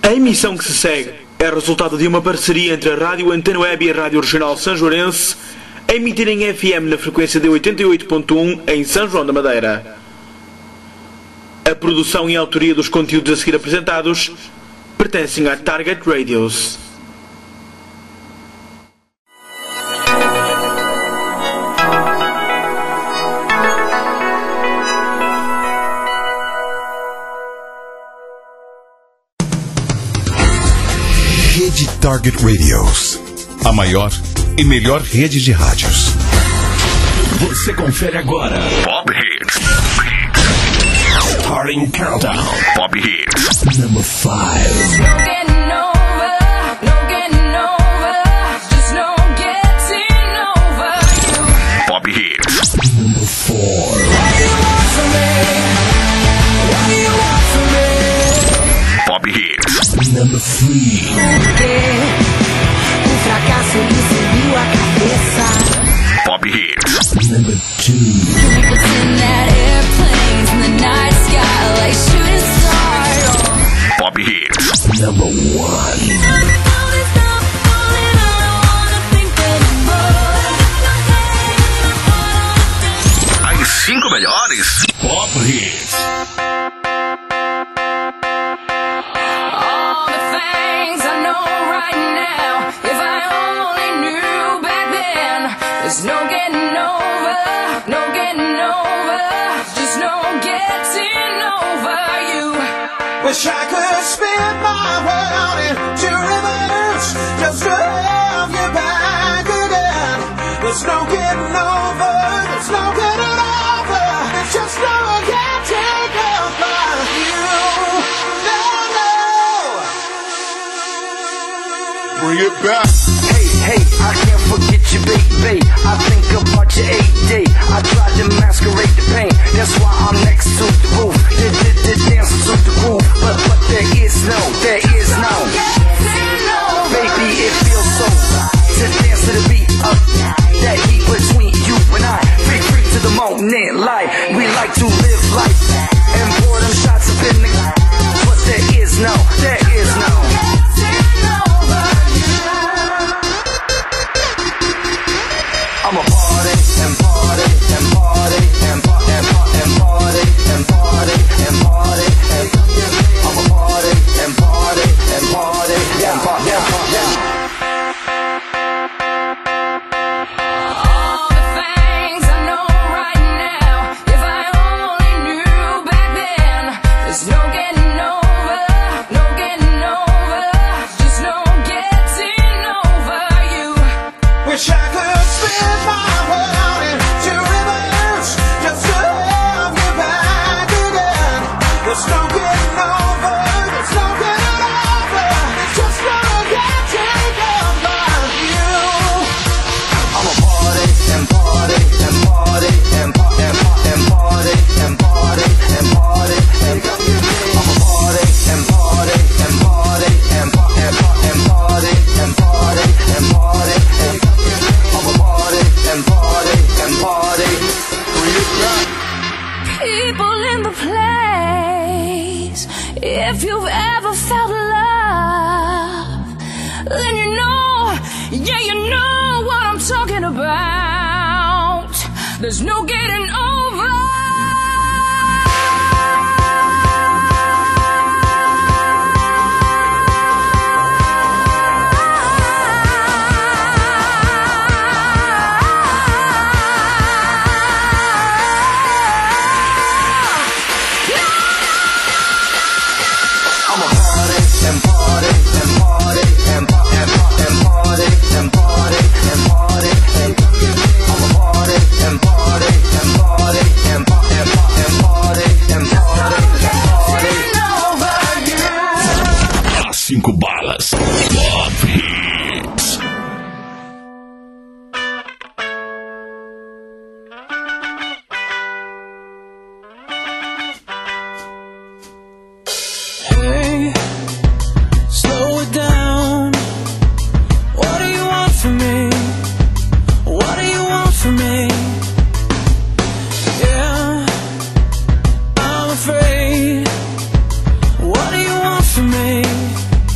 A emissão que se segue é resultado de uma parceria entre a Rádio Antena Web e a Rádio Regional Sanjoarense, a emitir em FM na frequência de 88.1 em São João da Madeira. A produção e a autoria dos conteúdos a seguir apresentados pertencem à Target Radios. Rede Target Radios, a maior e melhor rede de rádios. Você confere agora Pop Hits. Starting Countdown. Pop Hits. Number 5. Pop Hits. Number 4. Pop Hits. Number 3. Um fracasso me subiu a cabeça. Pop Hits. Number 2. Pop Hits. Number 1. As 5 melhores Pop Hits. There's no getting over, no getting over, just no getting over you. Wish I could spin my world into reverse, just to have you back again. There's no getting over, there's no getting over, there's just no getting over you. No. Bring it back. Hey, I can't forget you, baby. I think about your 8-day. I tried to masquerade the pain. That's why I'm next to the roof. Dance to the groove. But there is no. Baby, it feels so to dance to the beat of that heat between you and I. Free to the moment, life. We like to live life and pour them shots up in the. But there is no. I'm a party and party and party and party and party and party and party and I'm a party and party and party and party and party. All the things I know right now, if I only knew back then. There's no getting over, no getting over, just no getting over you. Wish I could spin my world into reverse, just to have you back again. There's no getting over, there's no getting over, there's just no getting over you. I'm a party and party and party and party and party and party and party and I'm a party and party and party and party and party and party and party and I'm a party and party and party. People in the place, if you've ever felt love, then you know, yeah, you know what I'm talking about. There's no getting over. I'm a party and party and party and party and party and party and party and I'm a party and party and party and party and party and party and party. 5 balas Pop Hits. Hey, slow it down. What do you want from me? What do you want from me? Yeah, I'm afraid. What do you want from me?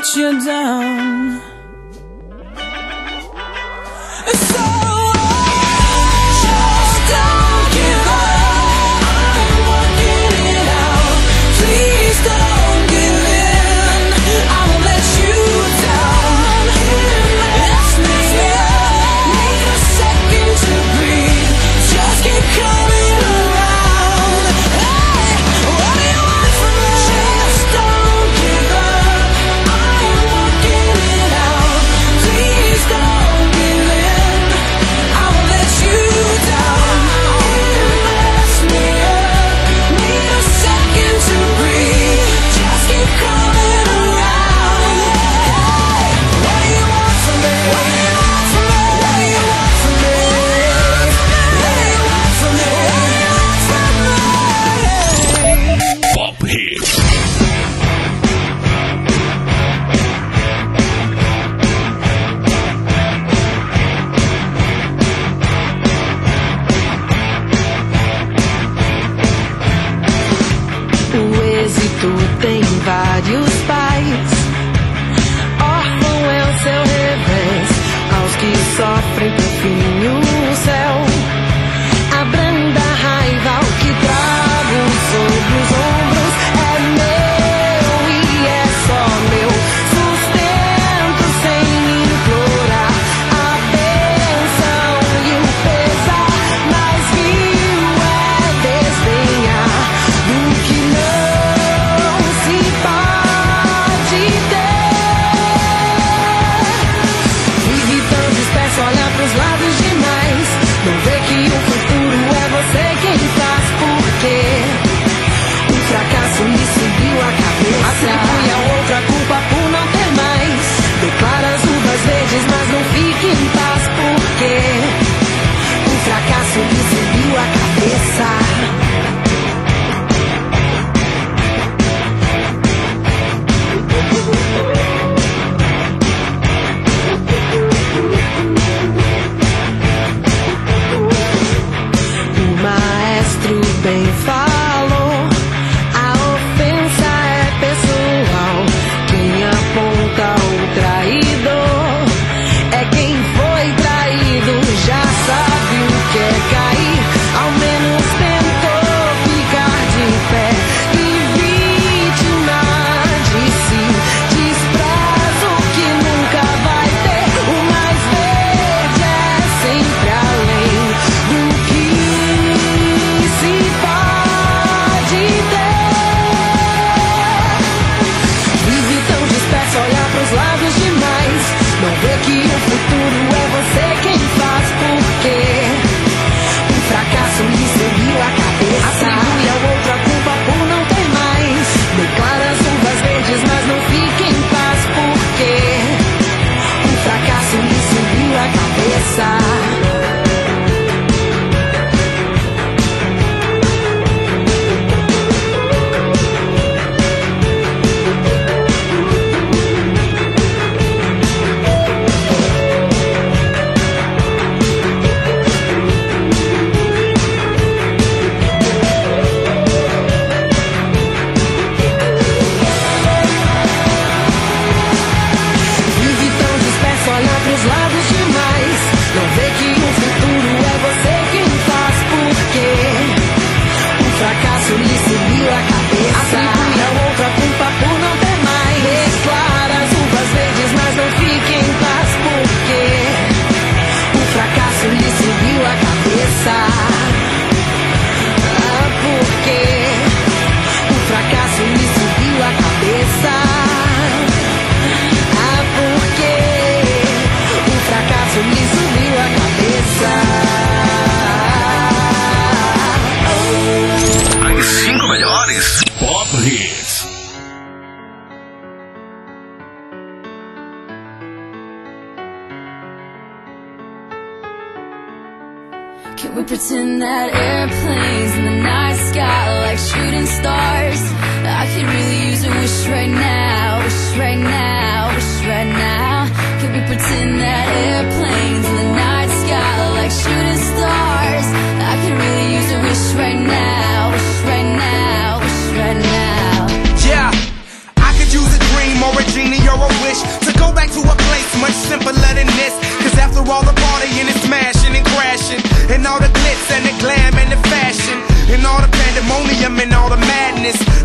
let you down. So just don't give up. I'm working it out. Please don't give in. I won't let you down. Let's make it up. Need a second to breathe. Just keep coming around. Hey, what do you want from me? Just don't give up. I'm working it out. Please don't give in. I won't let you down. Mess me up. Need a second to breathe. Just keep coming around. Hey, what do you want from me? What do you want from me? What do you want from me? What do you want from me? Pop Hits. O êxito tem vários pais. Órfão é o seu revés. Aos que sofrem por fim o céu. Abranda a raiva ao que trago sobre os ombros. É meu e é só meu. Sustento sem implorar a bênção e o pesar. Mas viu é desdenhar do que não se pode ter. Vive tão disperso, olha pros lados demais. Não vê que o futuro é você quem faz. Porque o fracasso lhe subiu a cabeça. Atribui a outra culpa por não ter mais. Declara as uvas verdes, mas não fique em paz. Porque o fracasso lhe subiu a cabeça. O maestro bem falou, a ofensa é pessoal. Quem aponta o traidor é quem foi traído. Já sabe o que é cair, ao menos tentou ficar de pé. E vítima de si, despreza o que nunca vai ter. O mais verde é sempre além do que se pode ter. Vive tão disperso, olha pros lados demais. Não vê que o futuro é você quem faz. Porque o fracasso lhe subiu a cabeça. Atribui a outra culpa por não ter mais. Declara as uvas verdes, mas não fique em paz. Porque o fracasso lhe subiu a cabeça. Vive tão disperso, olha pros lados demais. Não vê que o futuro é você quem faz. Porque o fracasso lhe subiu a cabeça. Atribui a outra culpa por não ter mais. Declara as uvas verdes, mas não fique em paz. Porque o fracasso lhe subiu a cabeça. Porque o fracasso lhe subiu a cabeça. Porque o fracasso lhe subiu a cabeça. As 5 melhores Pop Hits. Can we pretend that airplanes in the night sky are like shooting stars? I could really use a wish right now, wish right now, wish right now. Can we pretend that airplanes in the night sky are like shooting stars? I could really use a wish right now, wish right now, wish right now. Yeah, I could use a dream or a genie or a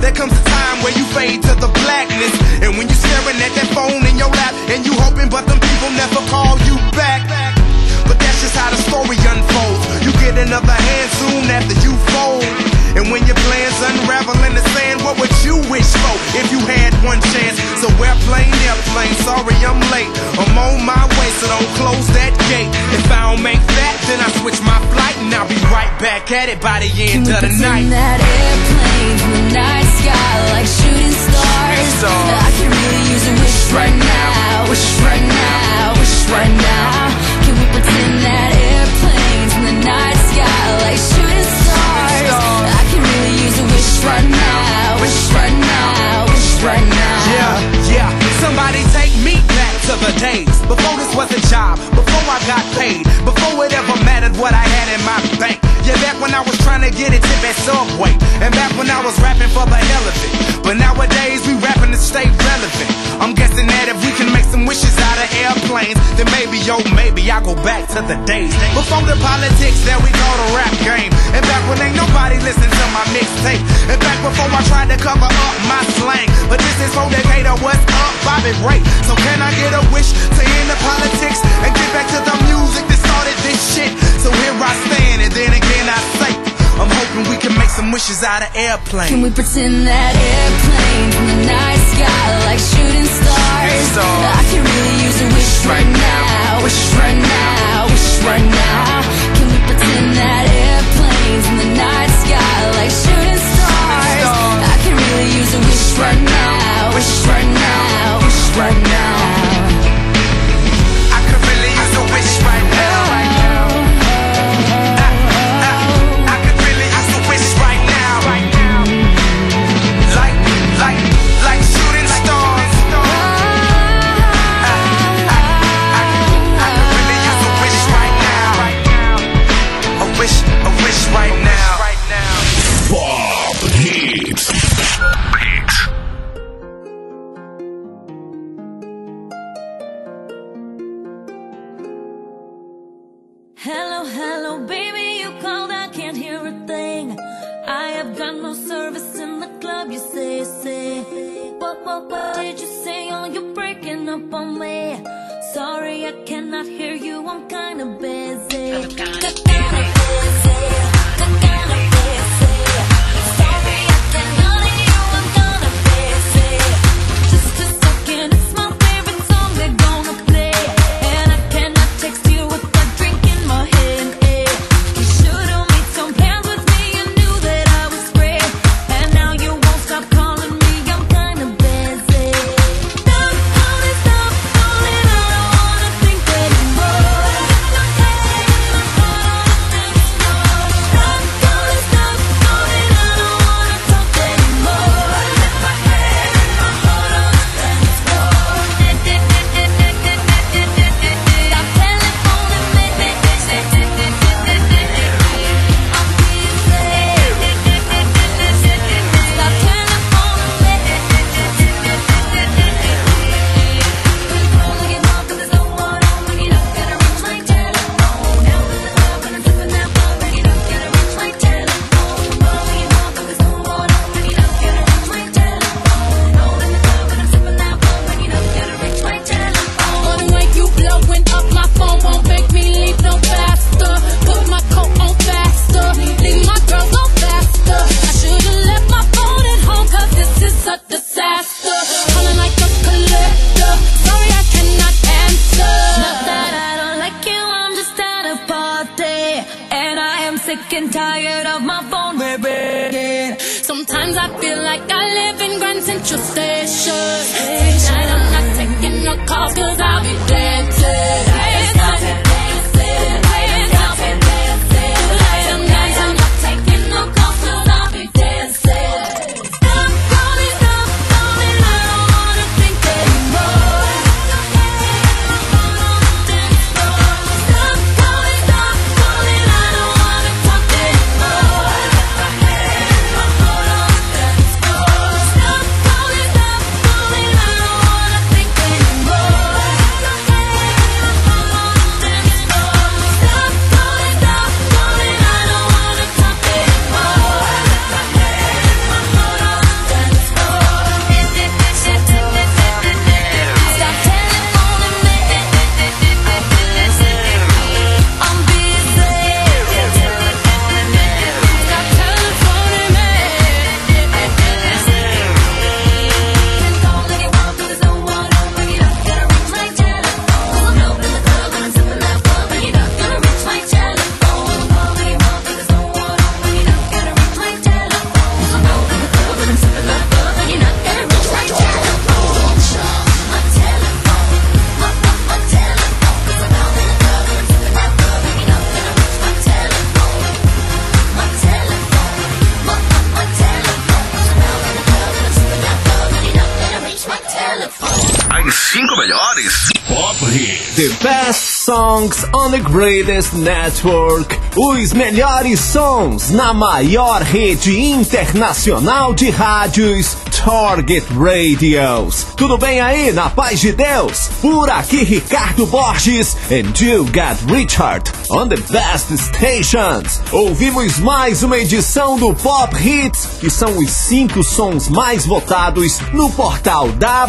there comes a time where you fade to the blackness. And when you're staring at that phone in your lap, and you hoping but them people never call you back. But that's just how the story unfolds. You get another hand soon after you fold. And when your plans unravel in the sand, what would you wish for if you had one chance? So airplane, sorry I'm late. I'm on my way, so don't close that gate. If I don't make that, then I switch my flight, and I'll be right back at it by the end of the night. That airplane from the night sky like shooting stars. I can really use a wish right now, wish right now, wish right now. Can we pretend that airplane from the night sky like shooting stars? I can really use a wish right now, wish right now, wish right now. Yeah, somebody take me back to the days before this was a job, before I got paid, before it ever mattered what I had in my bank. Yeah, back when I was trying to get a tip at Subway, and back when I was rapping for the hell of it. But nowadays we rapping to stay relevant. I'm guessing that if we can make some wishes out of airplanes, then maybe, oh maybe I'll go back to the days before the politics that we call the rap game. And back when ain't nobody listened to my mixtape. And back before I tried to cover up my slang. But this is for Decatur, what's up, Bobby Ray. So can I get a wish to end the politics and get back to the music that started this shit? So here I stand, and then again I say, I'm hoping we can make some wishes out of airplanes. Can we pretend that airplane from the night sky like shooting stars? I can really use a wish right now, wish right now, wish right now. Can we pretend that airplane from the night sky like shooting stars? I can really use a wish right now, wish right now, wish right now. I could really use a wish right now. Like shooting stars. I could really use a wish right now. A wish right now. Pop Hits. Hello, hello, baby, you called, I can't hear a thing. I have got no service in the club, you say. What did you say? Oh, you're breaking up on me. Sorry, I cannot hear you, I'm kinda busy. Sorry, I cannot hear you, I'm kinda busy. Just a second, it's my favorite song they're gonna play. And I cannot text you with that drink in my hand. You should've made some plans with me, you knew that I was free. And now you won't stop calling me, I'm kinda busy. Stop calling, I don't wanna think anymore. Stop calling, I don't wanna talk anymore. Let my head and my heart on the dance floor. Stop telephoning me, I'm busy. Stop telephoning me. Controlling it all 'cause there's no one on when you don't gotta reach my telephone. Now in the club and I'm sipping that ball when you don't gotta reach my telephone. Controlling it all 'cause there's no one on when you don't gotta reach my telephone. All in the club and I'm sipping that ball when you don't gotta reach my telephone. On the way you blowing up my phone won't make me leave no faster. Put my coat on faster, leave my girl go faster. I should've left my phone at home 'cause this is a disaster. Calling like a collector, sorry I cannot answer. Not that I don't like you, I'm just at a party. And I am sick and tired of my phone ringing. Sometimes I feel like I live in Grand Central Station. Tonight I'm not taking no calls 'cause I'll be dancing. Tonight I'm not taking no calls 'cause I'll be dancing. Stop calling, I don't wanna think anymore. Stop calling, I don't wanna talk anymore. Let my head and my heart on the dance floor. Stop calling, I don't wanna think anymore. 5 melhores. Pop Hits. The best songs on the greatest network. Os melhores sons na maior rede internacional de rádios, Target Radios. Tudo bem aí, na paz de Deus? Por aqui Ricardo Borges and you got Richard on the best stations. Ouvimos mais uma edição do Pop Hits, que são os 5 sons mais votados no portal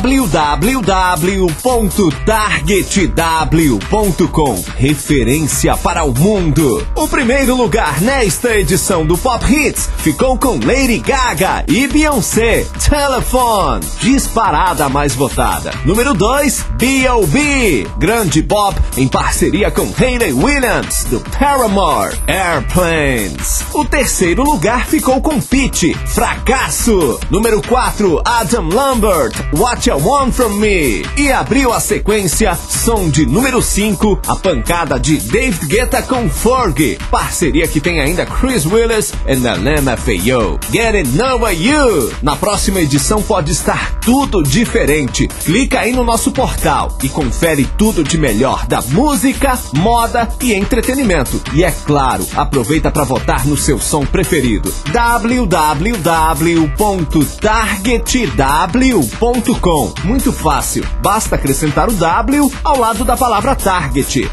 www.targetw.com. Referência para o mundo. O primeiro lugar nesta edição do Pop Hits ficou com Lady Gaga e Beyoncé, Telephone, disparada mais votada. Número 2, B.O.B., Grande Bob, em parceria com Hayley Williams, do Paramore, Airplanes. O terceiro lugar ficou com Pitty, Fracasso. Número 4, Adam Lambert, What You Want From Me. E abriu a sequência, som de número 5, a pancada de David Guetta com Fergie, parceria que tem ainda Chris Willis e LMFAO, Getting Over You. Na próxima edição pode estar tudo diferente. Clica aí no nosso portal e confere tudo de melhor da música, moda e entretenimento. E é claro, aproveita para votar no seu som preferido. www.targetw.com. Muito fácil, basta acrescentar o W ao lado da palavra Target.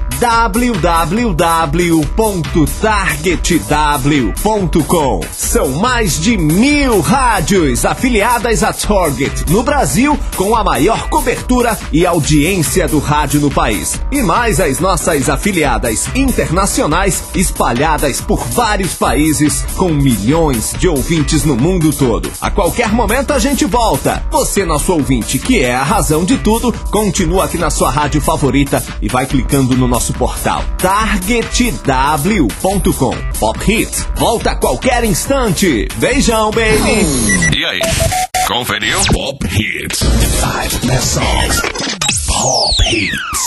www.targetw.com. São mais de 1000 rádios afiliadas a Target no Brasil, com a maior cobertura e audiência do rádio no país. E mais as nossas afiliadas internacionais espalhadas por vários países, com milhões de ouvintes no mundo todo. A qualquer momento a gente volta. Você, nosso ouvinte, que é a razão de tudo, continua aqui na sua rádio favorita e vai clicando no nosso portal targetw.com. Pop Hits volta a qualquer instante. Beijão, baby. E aí? Conferiu? Pop Hits. 5 best songs. Pop Hits.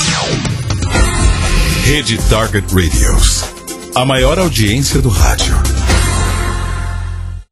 Rede Target Radios. A maior audiência do rádio.